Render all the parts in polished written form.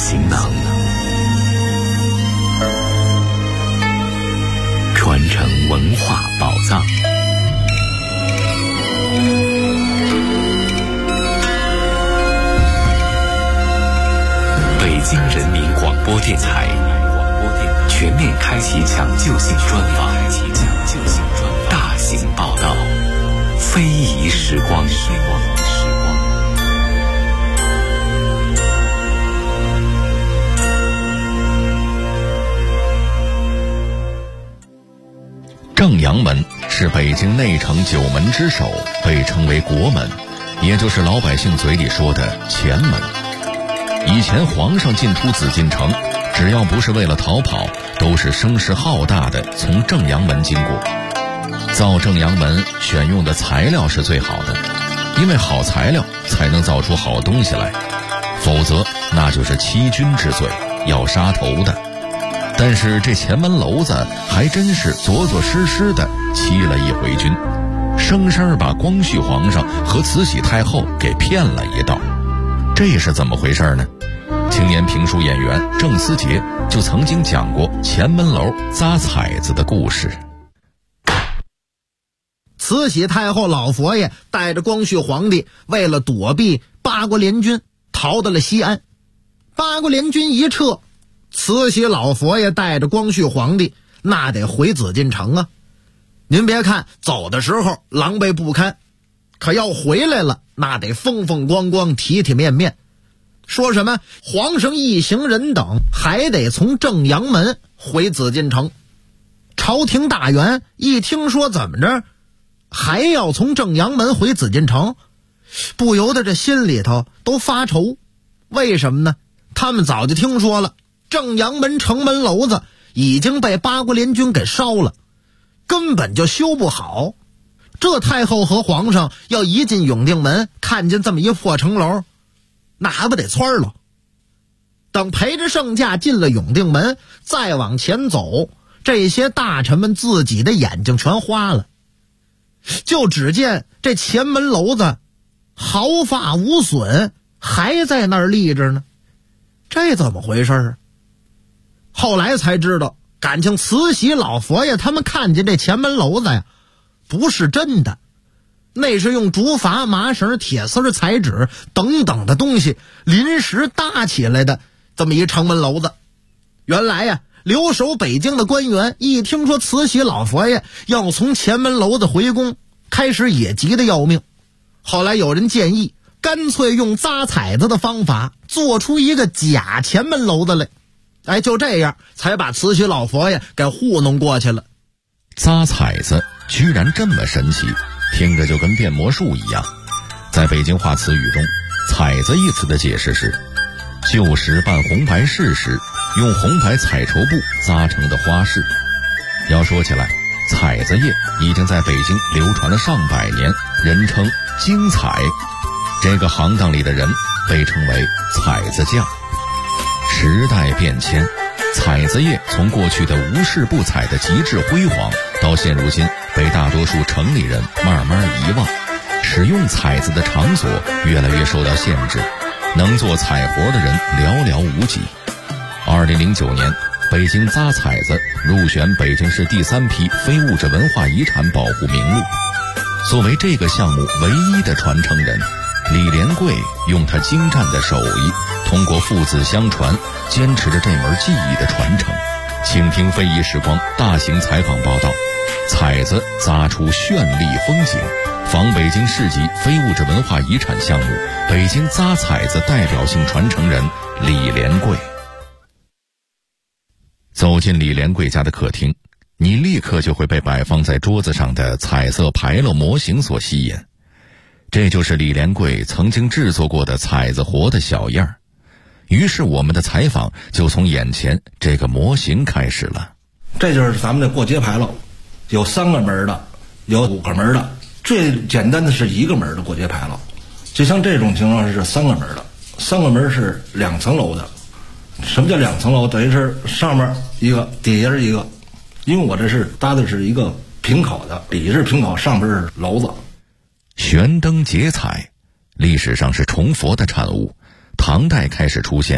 行囊，传承文化宝藏。北京人民广播电台全面开启抢救性专访，大型报道，非遗时光。 正阳门是北京内城九门之首，被称为国门，也就是老百姓嘴里说的前门。以前皇上进出紫禁城，只要不是为了逃跑，都是声势浩大的从正阳门经过。造正阳门选用的材料是最好的，因为好材料才能造出好东西来，否则那就是欺君之罪，要杀头的。但是这前门楼子还真是着着实实的欺了一回君，生生把光绪皇上和慈禧太后给骗了一道。这是怎么回事呢？青年评书演员郑思杰就曾经讲过前门楼扎彩子的故事。 慈禧太后老佛爷带着光绪皇帝为了躲避八国联军逃到了西安，八国联军一撤，慈禧老佛爷带着光绪皇帝那得回紫禁城啊。您别看走的时候狼狈不堪，可要回来了那得风风光光体体面面。说什么皇上一行人等还得从正阳门回紫禁城，朝廷大员一听说怎么着还要从正阳门回紫禁城，不由得这心里头都发愁。为什么呢？他们早就听说了正阳门城门楼子已经被八国联军给烧了，根本就修不好。这太后和皇上要一进永定门看见这么一破城楼，那还不得窜了。等陪着圣驾进了永定门，再往前走，这些大臣们自己的眼睛全花了。就只见这前门楼子毫发无损，还在那儿立着呢，这怎么回事啊？后来才知道，感情慈禧老佛爷他们看见这前门楼子呀，不是真的，那是用竹筏、麻绳、铁丝、彩纸等等的东西临时搭起来的这么一城门楼子。原来呀，留守北京的官员一听说慈禧老佛爷要从前门楼子回宫，开始也急得要命。后来有人建议，干脆用扎彩子的方法做出一个假前门楼子来。就这样才把慈禧老佛爷给糊弄过去了。 扎彩子居然这么神奇，听着就跟变魔术一样。在北京话词语中，彩子一词的解释是旧时办红白事时用红白彩绸布扎成的花饰。要说起来，彩子业已经在北京流传了上百年，人称京彩。这个行当里的人被称为彩子匠。时代变迁，彩子业从过去的无事不彩的极致辉煌，到现如今被大多数城里人慢慢遗忘，使用彩子的场所越来越受到限制，能做彩活的人寥寥无几。2009年，北京扎彩子入选北京市第3批非物质文化遗产保护名录。作为这个项目唯一的传承人，李连贵用他精湛的手艺，通过父子相传，坚持着这门技艺的传承。请听非遗时光大型采访报道，彩子扎出绚丽风景，访北京市级非物质文化遗产项目北京扎彩子代表性传承人李连贵。走进李连贵家的客厅，你立刻就会被摆放在桌子上的彩色牌楼模型所吸引。这就是李连贵曾经制作过的彩子活的小样。于是我们的采访就从眼前这个模型开始了。 这就是咱们的过节牌楼，有3个门的，有5个门的，最简单的是1个门的过节牌楼。就像这种情况是3个门的，3个门是2层楼的。什么叫2层楼？等于是上面一个，底下是一个。因为我这是搭的是一个平口的，底是平口，上边是楼子。 悬灯结彩，历史上是崇佛的产物，唐代开始出现，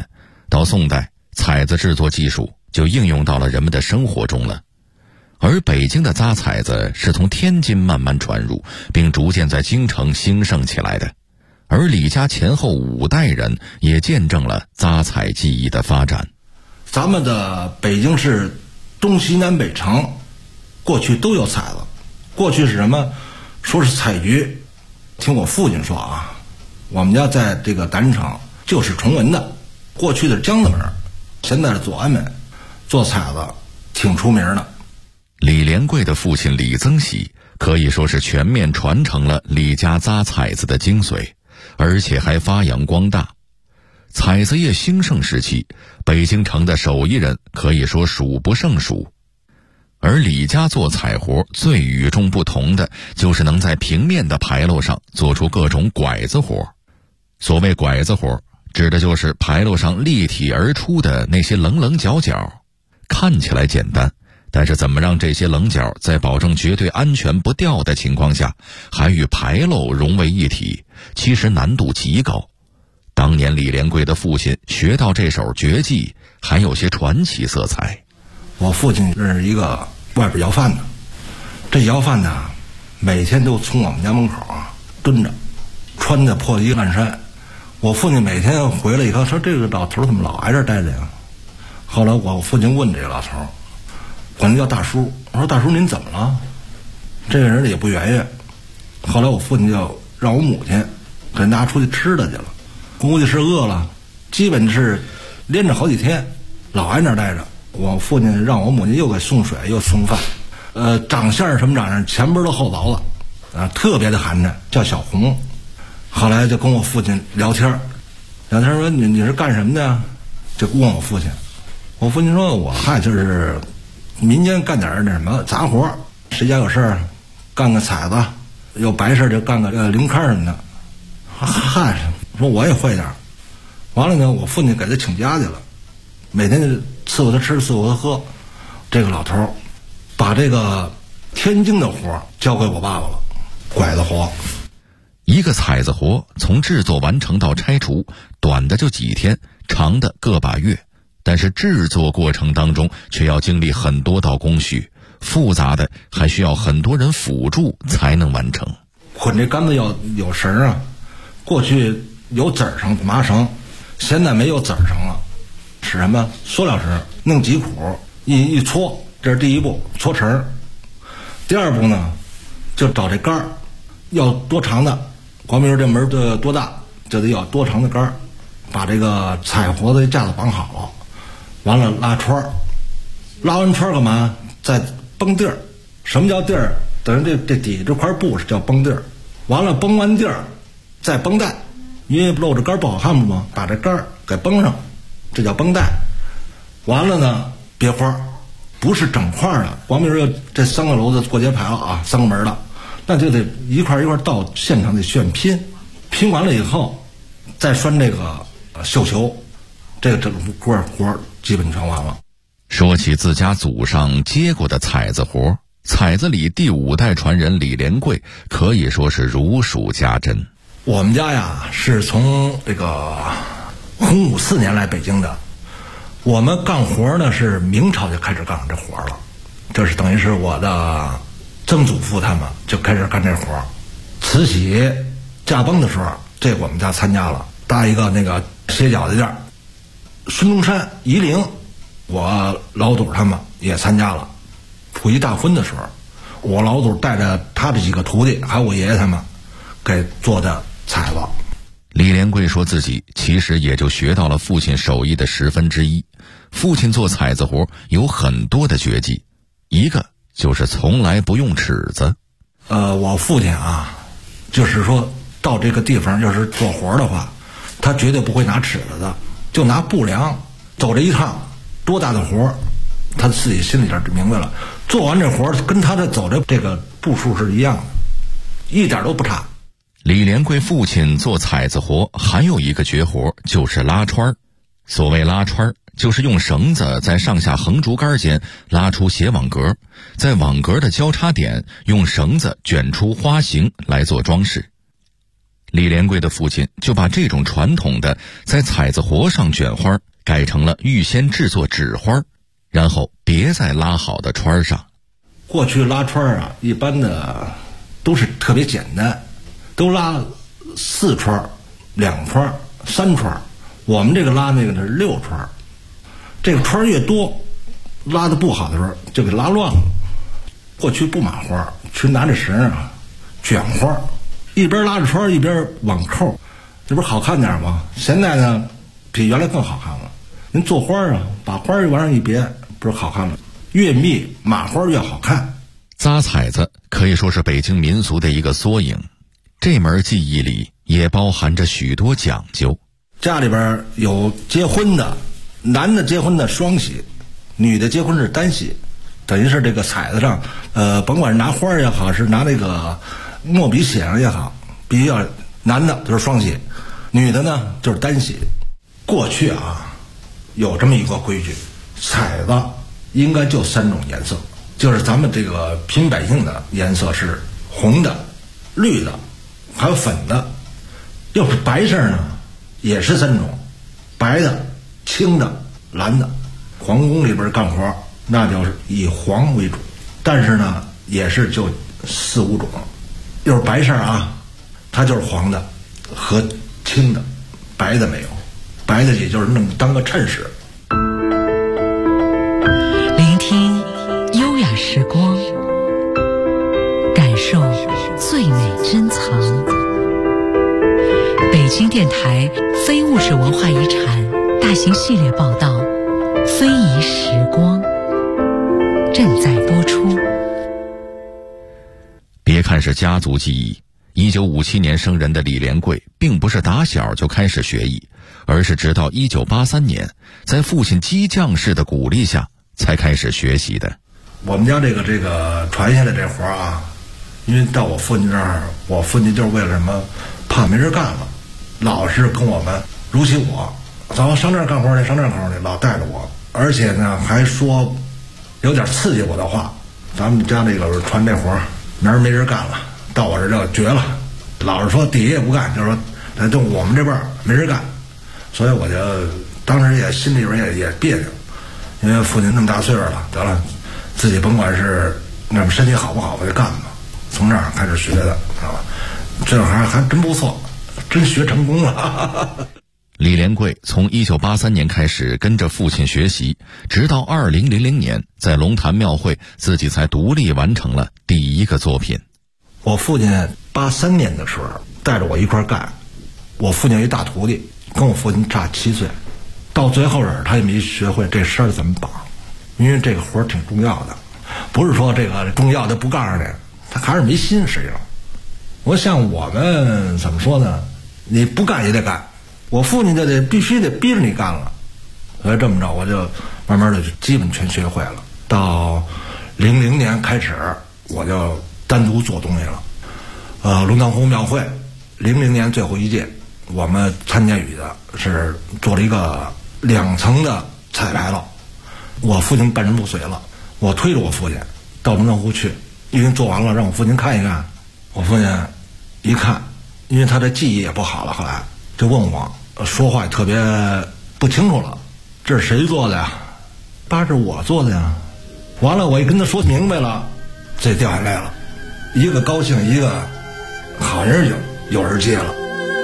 到宋代，彩子制作技术就应用到了人们的生活中了。而北京的扎彩子是从天津慢慢传入，并逐渐在京城兴盛起来的。而李家前后5代人也见证了扎彩技艺的发展。 咱们的北京市东西南北城过去都有彩子，过去是什么？说是彩局。听我父亲说啊，我们家在这个单城就是崇文的，过去的是江子门，现在是左安门，做彩子挺出名的。 李连贵的父亲李增喜可以说是全面传承了李家扎彩子的精髓，而且还发扬光大。彩子业兴盛时期，北京城的手艺人可以说数不胜数。而李家做彩活最与众不同的，就是能在平面的牌楼上做出各种拐子活。所谓拐子活，指的就是牌楼上立体而出的那些棱棱角角。看起来简单，但是怎么让这些棱角在保证绝对安全不掉的情况下，还与牌楼融为一体，其实难度极高。当年李连贵的父亲学到这手绝技，还有些传奇色彩。 我父亲是一个外边要饭的，这要饭的每天都从我们家门口蹲着，穿着破衣烂衫。我父亲每天回来以后说，这个老头怎么老挨这待着呀？后来我父亲问这个老头，管他叫大叔，我说大叔您怎么了？这个人也不愿意。后来我父亲就让我母亲给拿出去吃的去了，估计是饿了，基本是连着好几天老挨那待着。我父亲让我母亲又给送水又送饭，长相什么长相，前边都后凿子，特别的寒碜，叫小红。后来就跟我父亲聊天说你是干什么的呀？就问我父亲，我父亲说我就是民间干点那什么杂活，谁家有事儿干个彩子，有白事就干个零开什么的。说我也会点。完了呢，我父亲给他请假去了，每天就伺候他吃伺候他喝。这个老头把这个天津的活交给我爸爸了，拐子活。 一个彩子活从制作完成到拆除，短的就几天，长的个把月，但是制作过程当中却要经历很多道工序，复杂的还需要很多人辅助才能完成。 捆这杆子要有绳啊，过去有籽儿绳麻绳，现在没有籽儿绳了，是什么？塑料绳，弄几苦一搓，这是第一步，搓绳。第二步呢，就找这杆儿，要多长的，光明这门的多大，就得要多长的杆儿，把这个彩活的架子绑好了，完了拉圈儿，拉完圈儿干嘛？再绷地儿。什么叫地儿？等于这底这块布是叫绷地儿。完了绷完地儿，再绷带，因为露着杆儿不好看吗？把这杆儿给绷上，这叫绷带。完了呢，别花，不是整块的。光明说这三个楼子过街牌了啊，三个门的，那就得一块一块到现场得炫拼，拼完了以后再拴这个绣球，这个整个活基本全完了。 说起自家祖上接过的彩子活，彩子里第5代传人李连贵可以说是如数家珍。 我们家呀是从这个洪武4年来北京的，我们干活呢是明朝就开始干这活了，这是等于是我的曾祖父他们就开始干这活。慈禧驾崩的时候，这我们家参加了，搭一个那个歇脚的地儿。孙中山夷陵，我老祖他们也参加了。溥仪大婚的时候，我老祖带着他的几个徒弟还有我爷爷他们给做的彩子。 李连贵说自己其实也就学到了父亲手艺的1/10。父亲做彩子活有很多的绝技，一个就是从来不用尺子。 我父亲啊，就是说到这个地方要是做活的话，他绝对不会拿尺子的，就拿布量走这一趟，多大的活他自己心里边就明白了，做完这活跟他的走的这个步数是一样的，一点都不差。 李连贵父亲做彩子活还有一个绝活，就是拉穿。所谓拉穿，就是用绳子在上下横竹竿间拉出斜网格，在网格的交叉点用绳子卷出花形来做装饰。李连贵的父亲就把这种传统的在彩子活上卷花改成了预先制作纸花，然后别在拉好的串上。 过去拉串啊，一般的都是特别简单，都拉4串、2串、3串。我们这个拉那个是6串，这个串越多，拉的不好的时候就给拉乱了。过去不码花，去拿着绳啊卷花，一边拉着串一边网扣，这不是好看点吗？现在呢比原来更好看了。您做花啊，把花往上一别，不是好看了？越密码花越好看。 扎彩子可以说是北京民俗的一个缩影，这门技艺里也包含着许多讲究。 家里边有结婚的，男的结婚的双喜，女的结婚是单喜，等于是这个彩子上，甭管是拿花也好，是拿那个墨笔写上也好，必须要男的就是双喜，女的呢就是单喜。过去啊，有这么一个规矩，彩子应该就3种颜色，就是咱们这个平百姓的颜色是红的、绿的，还有粉的。要是白色呢，也是3种，白的、青的、蓝的。皇宫里边干活那就是以黄为主，但是呢也是就4、5种。要是白色啊，它就是黄的和青的，白的没有，白的也就是那么当个衬饰。 聆听优雅时光，感受最美珍藏。北京电台非物质文化遗产大型系列报道《非遗时光》正在播出。 别看是家族技艺，1957年生人的李连贵并不是打小就开始学艺，而是直到1983年在父亲激将式的鼓励下才开始学习的。 我们家这个传下来这活啊，因为到我父亲这儿，我父亲就是为了什么，怕没人干了，老是跟我们如其我，咱们上这儿干活去，上这儿干活去，老带着我，而且呢还说有点刺激我的话，咱们家这个传这活明儿没人干了，到我这儿就绝了，老是说底下也不干，就是说就我们这辈儿没人干，所以我就当时也心里边也别扭，因为父亲那么大岁数了，得了，自己甭管是那么身体好不好，我就干吧。从这儿开始学的，知道吧？这还真不错，真学成功了。 李连贵从1983年开始跟着父亲学习，直到2000年在龙潭庙会自己才独立完成了第一个作品。 我父亲83年的时候带着我一块干，我父亲有一大徒弟，跟我父亲差7岁，到最后他也没学会这绳怎么绑，因为这个活挺重要的，不是说这个重要的不告诉你，他还是没心。实际上我像我们怎么说呢，你不干也得干，我父亲就得必须得逼着你干了，所以这么着我就慢慢的就基本全学会了。到00年开始我就单独做东西了。龙潭湖庙会00年最后一届，我们参加语的是做了一个2层的彩牌楼，我父亲半身不遂了，我推着我父亲到龙潭湖去，因为做完了让我父亲看一看，我父亲一看，因为他的记忆也不好了，后来就问我，说话也特别不清楚了，这是谁做的呀？爸，这是我做的呀。完了我一跟他说明白了，这掉下来了，一个高兴，一个好人有人接了。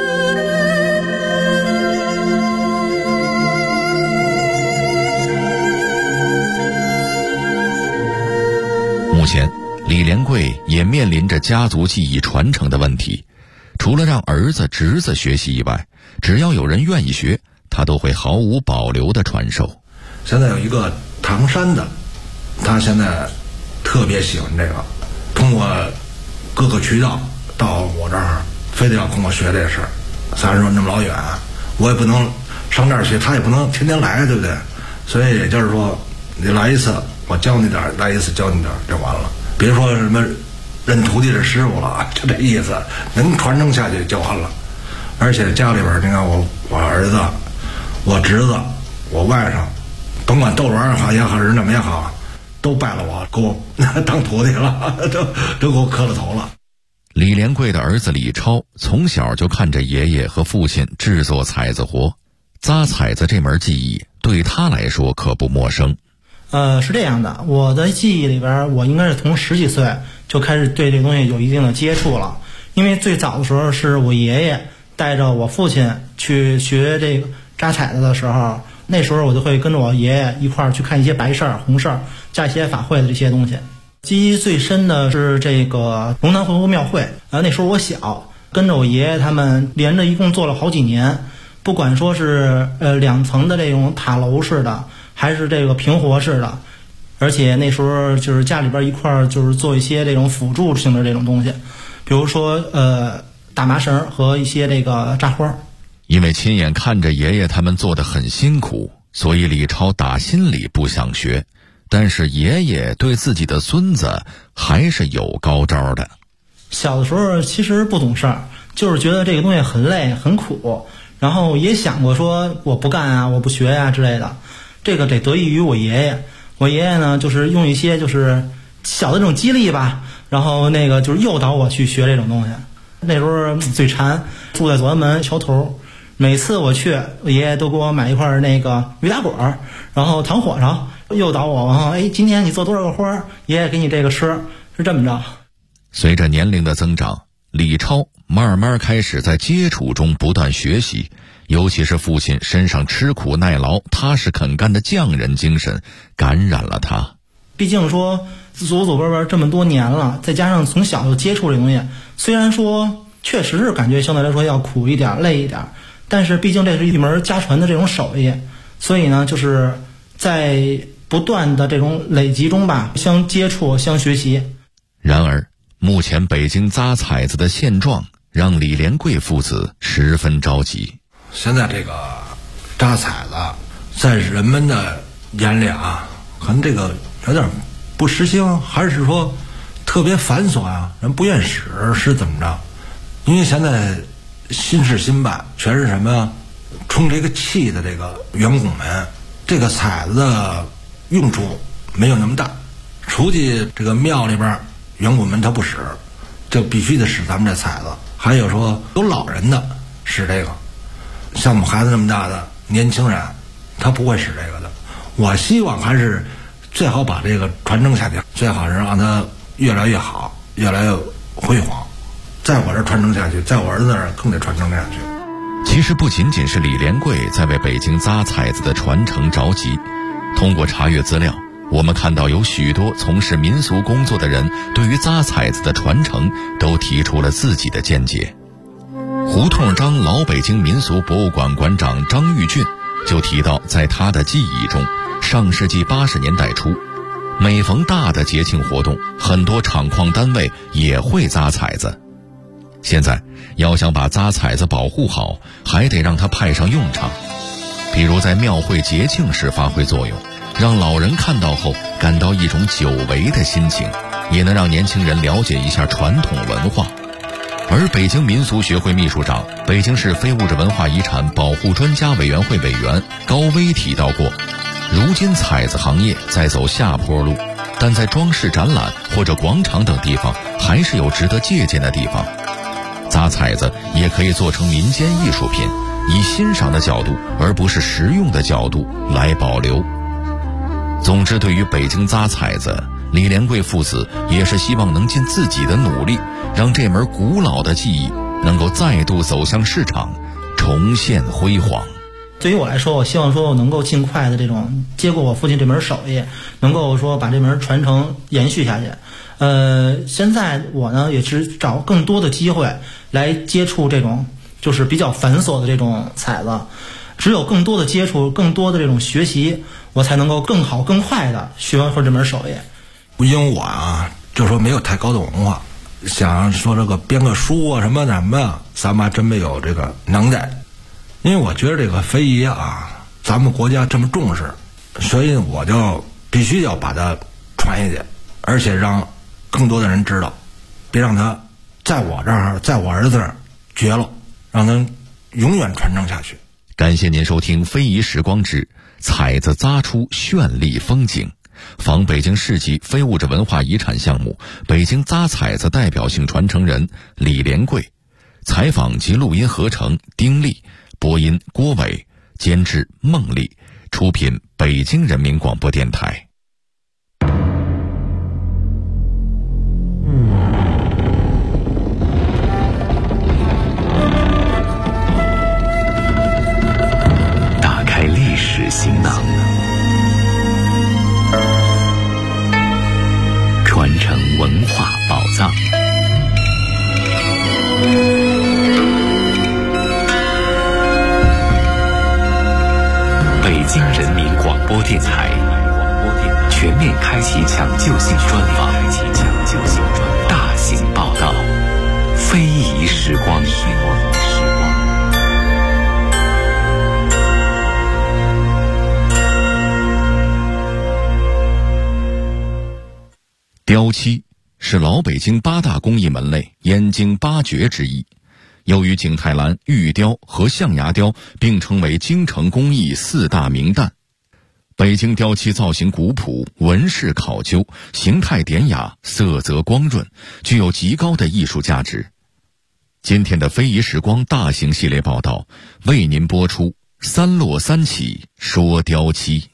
目前李连贵也面临着家族技艺传承的问题，除了让儿子侄子学习以外，只要有人愿意学，他都会毫无保留地传授。 现在有一个唐山的，他现在特别喜欢这个，通过各个渠道到我这儿，非得要跟我学这事儿。咱说那么老远，我也不能上这儿去，他也不能天天来，对不对？所以也就是说，你来一次我教你点，来一次教你点就完了，别说什么认徒弟的师傅了，就这意思，能传承下去就完了。而且家里边，你看我儿子、我侄子、我外甥，甭管窦罗也好也好，人怎么也好，都拜了我，给我当徒弟了，都给我磕了头了。 李连贵的儿子李超从小就看着爷爷和父亲制作彩子活， 扎彩子这门技艺对他来说可不陌生。 是这样的，我的记忆里边，我应该是从10几岁就开始对这个东西有一定的接触了。因为最早的时候是我爷爷带着我父亲去学这个扎彩子的时候，那时候我就会跟着我爷爷一块儿去看一些白事儿、红事儿，加一些法会的这些东西。记忆最深的是这个龙潭回湖庙会，那时候我小，跟着我爷爷他们连着一共做了好几年，不管说是2层的这种塔楼式的，还是这个平活式的，而且那时候就是家里边一块儿就是做一些这种辅助性的这种东西，比如说打麻绳和一些这个扎花。 因为亲眼看着爷爷他们做得很辛苦，所以李超打心里不想学，但是爷爷对自己的孙子还是有高招的。 小的时候其实不懂事儿，就是觉得这个东西很累很苦，然后也想过说我不干啊，我不学啊之类的。这个得得益于我爷爷，我爷爷呢就是用一些就是小的这种激励吧，然后那个就是诱导我去学这种东西。那时候嘴馋，住在左安门桥头，每次我去，我爷爷都给我买一块那个驴打滚，然后糖火烧，诱导我，然后今天你做多少个花，爷爷给你这个吃，是这么着。 随着年龄的增长，李超慢慢开始在接触中不断学习，尤其是父亲身上吃苦耐劳、踏实肯干的匠人精神感染了他。 毕竟说祖祖辈辈这么多年了，再加上从小就接触这东西，虽然说确实是感觉相对来说要苦一点、累一点，但是毕竟这是一门家传的这种手艺，所以呢，就是在不断的这种累积中吧，相接触、相学习。 然而，目前北京扎彩子的现状让李连贵父子十分着急。 现在这个扎彩子在人们的眼里啊，可能这个有点不实行，还是说特别繁琐啊，人不愿使是怎么着？因为现在新事新办，全是什么呀？充这个气的这个员工们，这个彩子的用处没有那么大。出去这个庙里边，员工们他不使，就必须得使咱们这彩子。还有说有老人的使这个，像我们孩子这么大的年轻人，他不会使这个的。我希望还是最好把这个传承下去，最好是让它越来越好，越来越辉煌。在我这传承下去，在我儿子那儿更得传承下去。 其实不仅仅是李连贵在为北京扎彩子的传承着急，通过查阅资料，我们看到有许多从事民俗工作的人对于扎彩子的传承都提出了自己的见解。胡同张老北京民俗博物馆馆长张玉俊就提到，在他的记忆中，上世纪80年代初，每逢大的节庆活动，很多厂矿单位也会扎彩子。现在要想把扎彩子保护好，还得让它派上用场，比如在庙会节庆时发挥作用，让老人看到后感到一种久违的心情，也能让年轻人了解一下传统文化。而北京民俗学会秘书长、北京市非物质文化遗产保护专家委员会委员高威提到过，如今彩子行业在走下坡路，但在装饰展览或者广场等地方还是有值得借鉴的地方。扎彩子也可以做成民间艺术品，以欣赏的角度而不是实用的角度来保留。总之，对于北京扎彩子，李连贵父子也是希望能尽自己的努力，让这门古老的技艺能够再度走向市场，重现辉煌。 对于我来说，我希望说我能够尽快的这种接过我父亲这门手艺，能够说把这门传承延续下去。现在我呢也是找更多的机会来接触这种就是比较繁琐的这种彩子，只有更多的接触，更多的这种学习，我才能够更好更快的学完会这门手艺。 因为我啊，就说没有太高的文化，想说这个编个书啊什么的，咱们还真没有这个能耐。因为我觉得这个非遗啊，咱们国家这么重视，所以我就必须要把它传下去，而且让更多的人知道，别让它在我这儿，在我儿子这儿绝了，让它永远传承下去。 感谢您收听《非遗时光之彩子扎出绚丽风景》，访北京市级非物质文化遗产项目北京扎彩子代表性传承人李连贵，采访及录音合成丁力，播音郭伟， 监制孟丽，出品北京人民广播电台。 打开历史行囊，传承文化宝藏。北京人民广播电台全面开启抢救性专访，大型报道，非遗时光。 雕漆是老北京8大工艺门类燕京8绝之一，又与景泰蓝、玉雕和象牙雕并称为京城工艺4大名旦。北京雕漆造型古朴，纹饰考究，形态典雅，色泽光润，具有极高的艺术价值。今天的非遗时光大型系列报道为您播出3落3起说雕漆。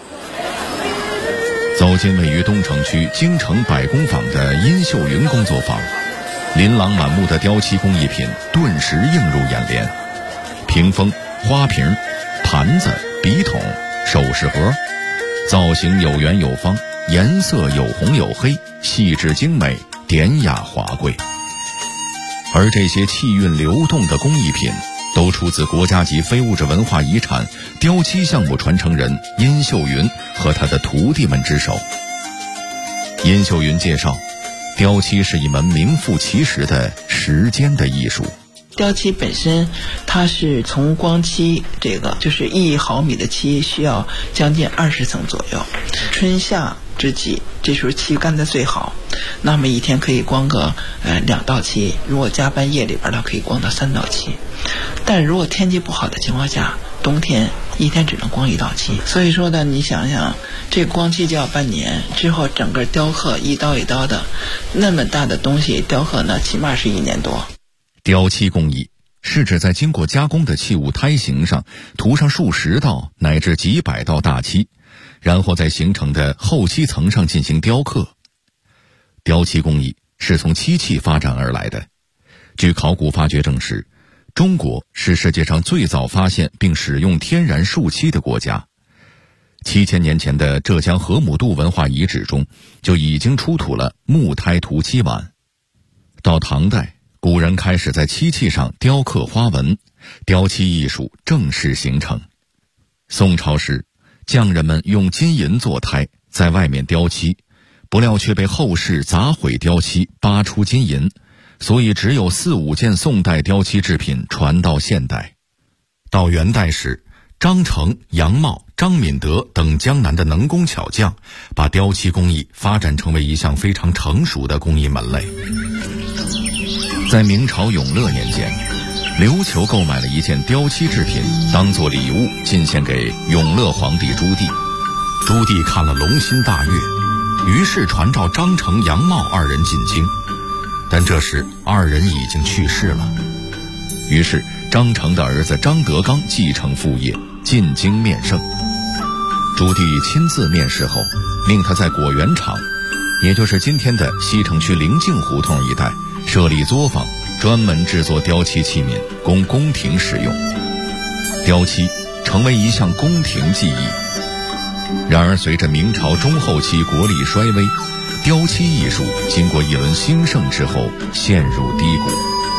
走进位于东城区京城百工坊的殷秀云工作坊，琳琅满目的雕漆工艺品顿时映入眼帘，屏风、花瓶、盘子、笔筒、首饰盒，造型有圆有方，颜色有红有黑，细致精美，典雅华贵。而这些气韵流动的工艺品都出自国家级非物质文化遗产雕漆项目传承人殷秀云和他的徒弟们之手。殷秀云介绍，雕漆是一门名副其实的时间的艺术。 雕漆本身它是从光漆，这个就是1毫米的漆需要将近20层左右，春夏之际这时候漆干得最好，那么一天可以光个2道漆，如果加班夜里边呢可以光到3道漆，但如果天气不好的情况下，冬天一天只能光1道漆。所以说呢，你想想这光漆就要半年，之后整个雕刻一刀一刀的那么大的东西雕刻呢，起码是1年多。 雕漆工艺是指在经过加工的器物胎形上涂上数十道乃至几百道大漆，然后在形成的后漆层上进行雕刻。雕漆工艺是从漆器发展而来的。据考古发掘证实，中国是世界上最早发现并使用天然树漆的国家。7000年前的浙江河姆渡文化遗址中就已经出土了木胎涂漆碗。到唐代，古人开始在漆器上雕刻花纹，雕漆艺术正式形成。宋朝时，匠人们用金银做胎，在外面雕漆，不料却被后世砸毁雕漆，扒出金银，所以只有4、5件宋代雕漆制品传到现代。到元代时，张成、杨茂、张敏德等江南的能工巧匠把雕漆工艺发展成为一项非常成熟的工艺门类。在明朝永乐年间，琉球购买了一件雕漆制品，当作礼物进献给永乐皇帝朱棣。朱棣看了龙心大悦，于是传召张成、杨茂2人进京，但这时2人已经去世了。于是张成的儿子张德刚继承父业，进京面圣。朱棣亲自面试后，命他在果园场，也就是今天的西城区灵境胡同一带设立作坊，专门制作雕漆器皿，供宫廷使用。雕漆成为一项宫廷技艺。然而随着明朝中后期国力衰微，雕漆艺术经过一轮兴盛之后陷入低谷。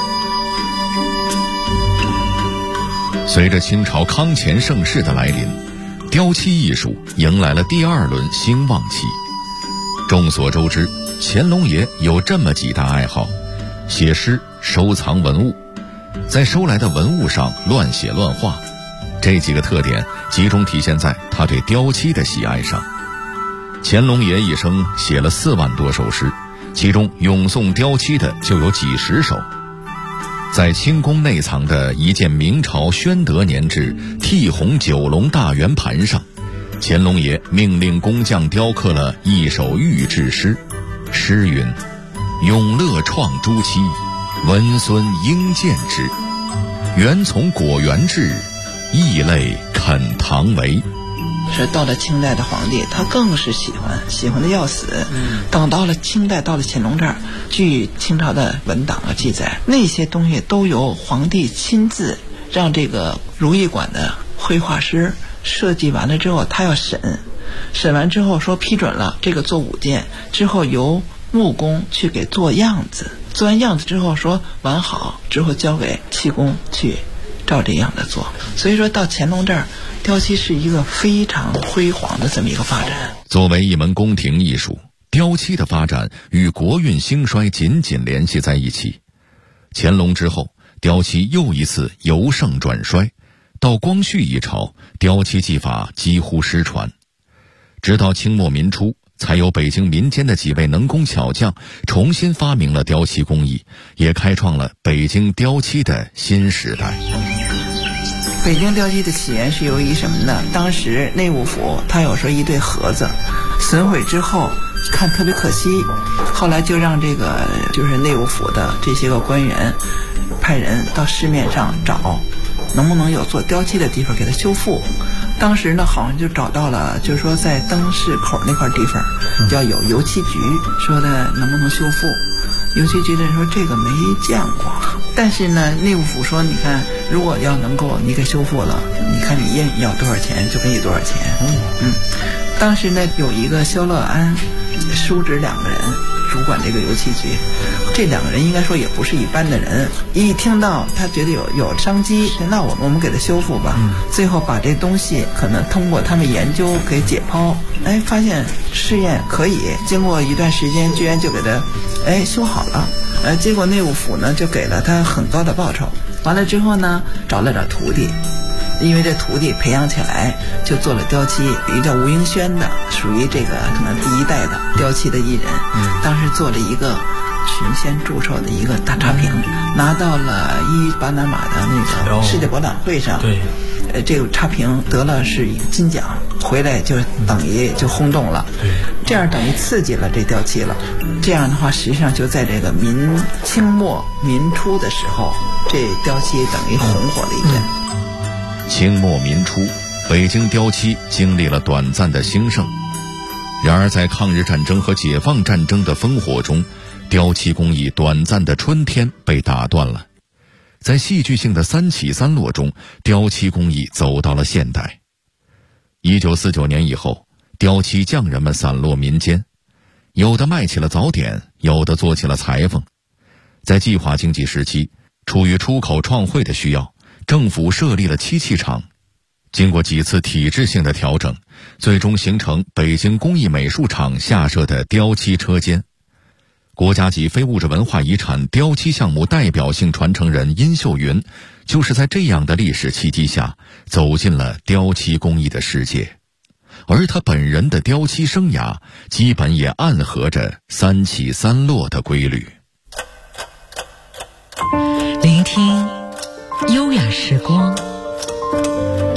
随着清朝康乾盛世的来临，雕漆艺术迎来了第2轮兴旺期。众所周知，乾隆爷有这么几大爱好：写诗、收藏文物，在收来的文物上乱写乱画。这几个特点集中体现在他对雕漆的喜爱上。乾隆爷一生写了4万多首诗，其中咏颂雕漆的就有几十首。在清宫内藏的一件明朝宣德年制剔红9龙大圆盘上，乾隆爷命令工匠雕刻了一首御制诗，诗云：永乐创朱漆，文孙应见之。原从果园制，异类啃唐为。 是到了清代的皇帝，他更是喜欢的要死。等到了清代，到了乾隆这儿，据清朝的文档啊记载，那些东西都由皇帝亲自让这个如意馆的绘画师设计完了之后，他要审完之后说批准了，这个做5件之后，由木工去给做样子，做完样子之后说完好之后，交给漆工去照这样的做。所以说到乾隆这儿，雕漆是一个非常辉煌的这么一个发展。 作为一门宫廷艺术，雕漆的发展与国运兴衰紧紧联系在一起。乾隆之后，雕漆又一次由盛转衰，到光绪一朝，雕漆技法几乎失传。直到清末民初，才有北京民间的几位能工巧匠重新发明了雕漆工艺，也开创了北京雕漆的新时代。 北京雕漆的起源是由于什么呢？当时内务府他有说一对盒子损毁之后看特别可惜，后来就让这个就是内务府的这些个官员派人到市面上找能不能有做雕漆的地方给它修复。当时呢好像就找到了，就是说在灯市口那块地方要有油漆局，说的能不能修复。油漆局的人说这个没见过，但是呢内务府说你看如果要能够你给修复了，你看你愿意要多少钱就给你多少钱。当时呢有一个萧乐安叔侄2个人主管这个油漆局，这2个人应该说也不是一般的人，一听到他觉得有商机，那我们给他修复吧。最后把这东西可能通过他们研究给解剖，发现试验可以，经过一段时间居然就给他修好了。结果内务府呢就给了他很高的报酬。完了之后呢找了点徒弟，因为这徒弟培养起来就做了雕漆，有一个叫吴英轩的，属于这个可能第1代的雕漆的艺人。当时做了一个群仙祝寿的一个大茶瓶，拿到了巴拿马的那个世界博览会上。对，这个茶瓶得了是金奖，回来就等于就轰动了。对，这样等于刺激了这雕漆了。这样的话，实际上就在这个清末民初的时候，这雕漆等于红火了一阵。 清末民初，北京雕漆经历了短暂的兴盛。然而在抗日战争和解放战争的烽火中，雕漆工艺短暂的春天被打断了。在戏剧性的3起3落中，雕漆工艺走到了现代。1949年以后，雕漆匠人们散落民间，有的卖起了早点，有的做起了裁缝。在计划经济时期，出于出口创汇的需要，政府设立了漆器厂。经过几次体制性的调整，最终形成北京工艺美术厂下设的雕漆车间。国家级非物质文化遗产雕漆项目代表性传承人殷秀云，就是在这样的历史契机下走进了雕漆工艺的世界，而他本人的雕漆生涯基本也暗合着3起3落的规律。 聆听优雅时光，